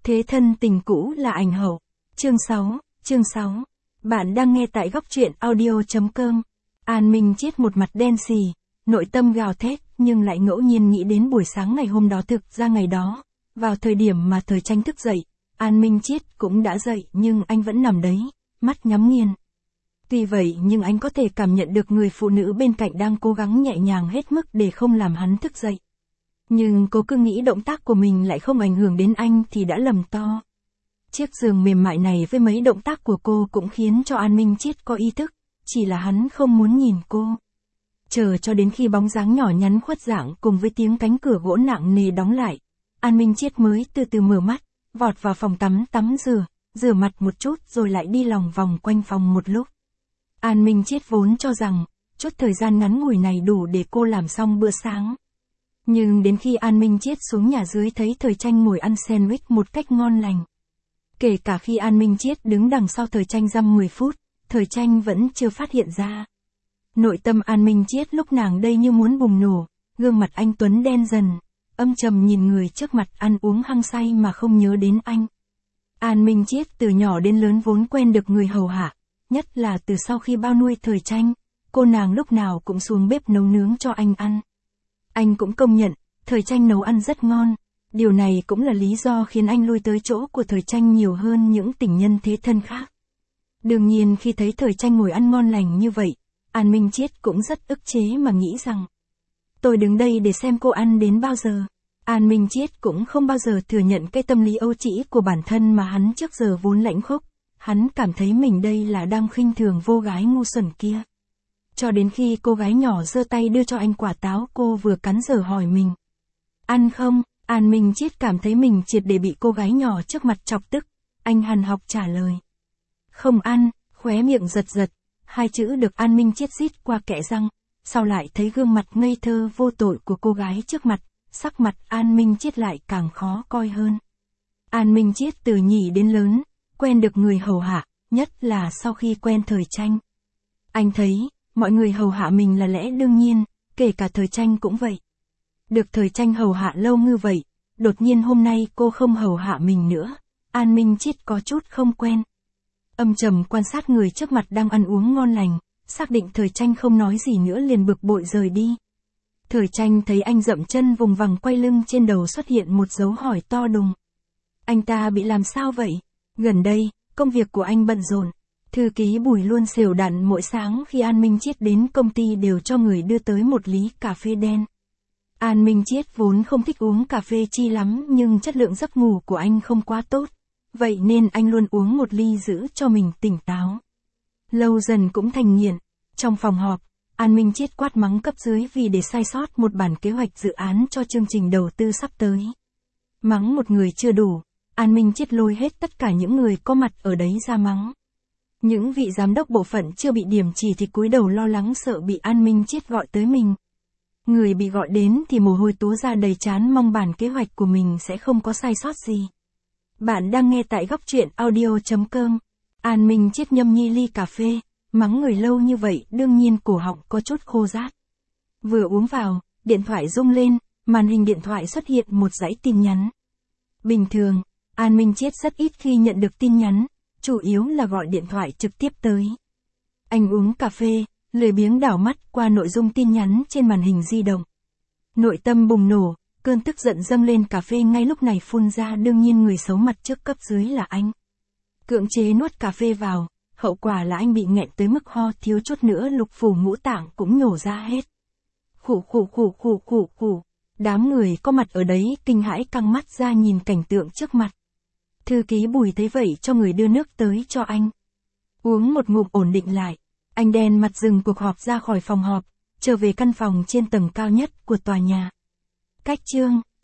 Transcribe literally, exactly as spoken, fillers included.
Thế thân tình cũ là ảnh hậu. Chương sáu, chương sáu. Bạn đang nghe tại góc truyện audio.com. An Minh Chiết một mặt đen xì, nội tâm gào thét, nhưng lại ngẫu nhiên nghĩ đến buổi sáng ngày hôm đó. Thực ra ngày đó, vào thời điểm mà Thời Tranh thức dậy, An Minh Chiết cũng đã dậy nhưng anh vẫn nằm đấy, mắt nhắm nghiền. Tuy vậy nhưng anh có thể cảm nhận được người phụ nữ bên cạnh đang cố gắng nhẹ nhàng hết mức để không làm hắn thức dậy. Nhưng cô cứ nghĩ động tác của mình lại không ảnh hưởng đến anh thì đã lầm to. Chiếc giường mềm mại này với mấy động tác của cô cũng khiến cho An Minh Chiết có ý thức, chỉ là hắn không muốn nhìn cô. Chờ cho đến khi bóng dáng nhỏ nhắn khuất dạng cùng với tiếng cánh cửa gỗ nặng nề đóng lại, An Minh Chiết mới từ từ mở mắt, vọt vào phòng tắm tắm rửa, rửa mặt một chút rồi lại đi lòng vòng quanh phòng một lúc. An Minh Chiết vốn cho rằng, chút thời gian ngắn ngủi này đủ để cô làm xong bữa sáng. Nhưng đến khi An Minh Chiết xuống nhà dưới thấy Thời Tranh ngồi ăn sandwich một cách ngon lành. Kể cả khi An Minh Chiết đứng đằng sau Thời Tranh dăm mười phút, Thời Tranh vẫn chưa phát hiện ra. Nội tâm An Minh Chiết lúc nàng đây như muốn bùng nổ, gương mặt anh tuấn đen dần, âm trầm nhìn người trước mặt ăn uống hăng say mà không nhớ đến anh. An Minh Chiết từ nhỏ đến lớn vốn quen được người hầu hạ, nhất là từ sau khi bao nuôi Thời Tranh, cô nàng lúc nào cũng xuống bếp nấu nướng cho anh ăn. Anh cũng công nhận, Thời Tranh nấu ăn rất ngon, điều này cũng là lý do khiến anh lui tới chỗ của Thời Tranh nhiều hơn những tình nhân thế thân khác. Đương nhiên khi thấy Thời Tranh ngồi ăn ngon lành như vậy, An Minh Chiết cũng rất ức chế mà nghĩ rằng, tôi đứng đây để xem cô ăn đến bao giờ. An Minh Chiết cũng không bao giờ thừa nhận cái tâm lý âu trĩ của bản thân mà hắn trước giờ vốn lãnh khốc, hắn cảm thấy mình đây là đang khinh thường vô gái ngu xuẩn kia. Cho đến khi cô gái nhỏ giơ tay đưa cho anh quả táo cô vừa cắn dở hỏi mình. Ăn không? An Minh Chiết cảm thấy mình triệt để bị cô gái nhỏ trước mặt chọc tức, anh hằn học trả lời. Không ăn, khóe miệng giật giật, hai chữ được An Minh Chiết rít qua kẽ răng, sau lại thấy gương mặt ngây thơ vô tội của cô gái trước mặt, sắc mặt An Minh Chiết lại càng khó coi hơn. An Minh Chiết từ nhì đến lớn, quen được người hầu hạ, nhất là sau khi quen Thời Tranh. Anh thấy, mọi người hầu hạ mình là lẽ đương nhiên, kể cả Thời Tranh cũng vậy. Được Thời Tranh hầu hạ lâu như vậy, đột nhiên hôm nay cô không hầu hạ mình nữa, An Minh Chiết có chút không quen. Âm trầm quan sát người trước mặt đang ăn uống ngon lành, xác định Thời Tranh không nói gì nữa liền bực bội rời đi. Thời Tranh thấy anh dậm chân vùng vằng quay lưng, trên đầu xuất hiện một dấu hỏi to đùng. Anh ta bị làm sao vậy? Gần đây, công việc của anh bận rộn. Thư ký Bùi luôn xều đặn mỗi sáng khi An Minh Chiết đến công ty đều cho người đưa tới một ly cà phê đen. An Minh Chiết vốn không thích uống cà phê chi lắm nhưng chất lượng giấc ngủ của anh không quá tốt. Vậy nên anh luôn uống một ly giữ cho mình tỉnh táo. Lâu dần cũng thành nghiện. Trong phòng họp, An Minh Chiết quát mắng cấp dưới vì để sai sót một bản kế hoạch dự án cho chương trình đầu tư sắp tới. Mắng một người chưa đủ, An Minh Chiết lôi hết tất cả những người có mặt ở đấy ra mắng. Những vị giám đốc bộ phận chưa bị điểm chỉ thì cúi đầu lo lắng sợ bị An Minh Chiết gọi tới mình. Người bị gọi đến thì mồ hôi túa ra đầy trán mong bản kế hoạch của mình sẽ không có sai sót gì. Bạn đang nghe tại góc truyện audio.com. An Minh Chiết nhâm nhi ly cà phê, mắng người lâu như vậy đương nhiên cổ họng có chút khô rát. Vừa uống vào, điện thoại rung lên, màn hình điện thoại xuất hiện một dãy tin nhắn. Bình thường, An Minh Chiết rất ít khi nhận được tin nhắn, chủ yếu là gọi điện thoại trực tiếp tới. Anh uống cà phê, lười biếng đảo mắt qua nội dung tin nhắn trên màn hình di động. Nội tâm bùng nổ, cơn tức giận dâng lên, cà phê ngay lúc này phun ra, đương nhiên người xấu mặt trước cấp dưới là anh. Cưỡng chế nuốt cà phê vào, hậu quả là anh bị nghẹn tới mức ho thiếu chút nữa lục phủ ngũ tạng cũng nhổ ra hết. Khủ khủ khủ khủ khủ khủ. Đám người có mặt ở đấy kinh hãi căng mắt ra nhìn cảnh tượng trước mặt. Thư ký Bùi thấy vậy cho người đưa nước tới cho anh. Uống một ngụm ổn định lại, anh đen mặt dừng cuộc họp ra khỏi phòng họp, trở về căn phòng trên tầng cao nhất của tòa nhà. Cách chương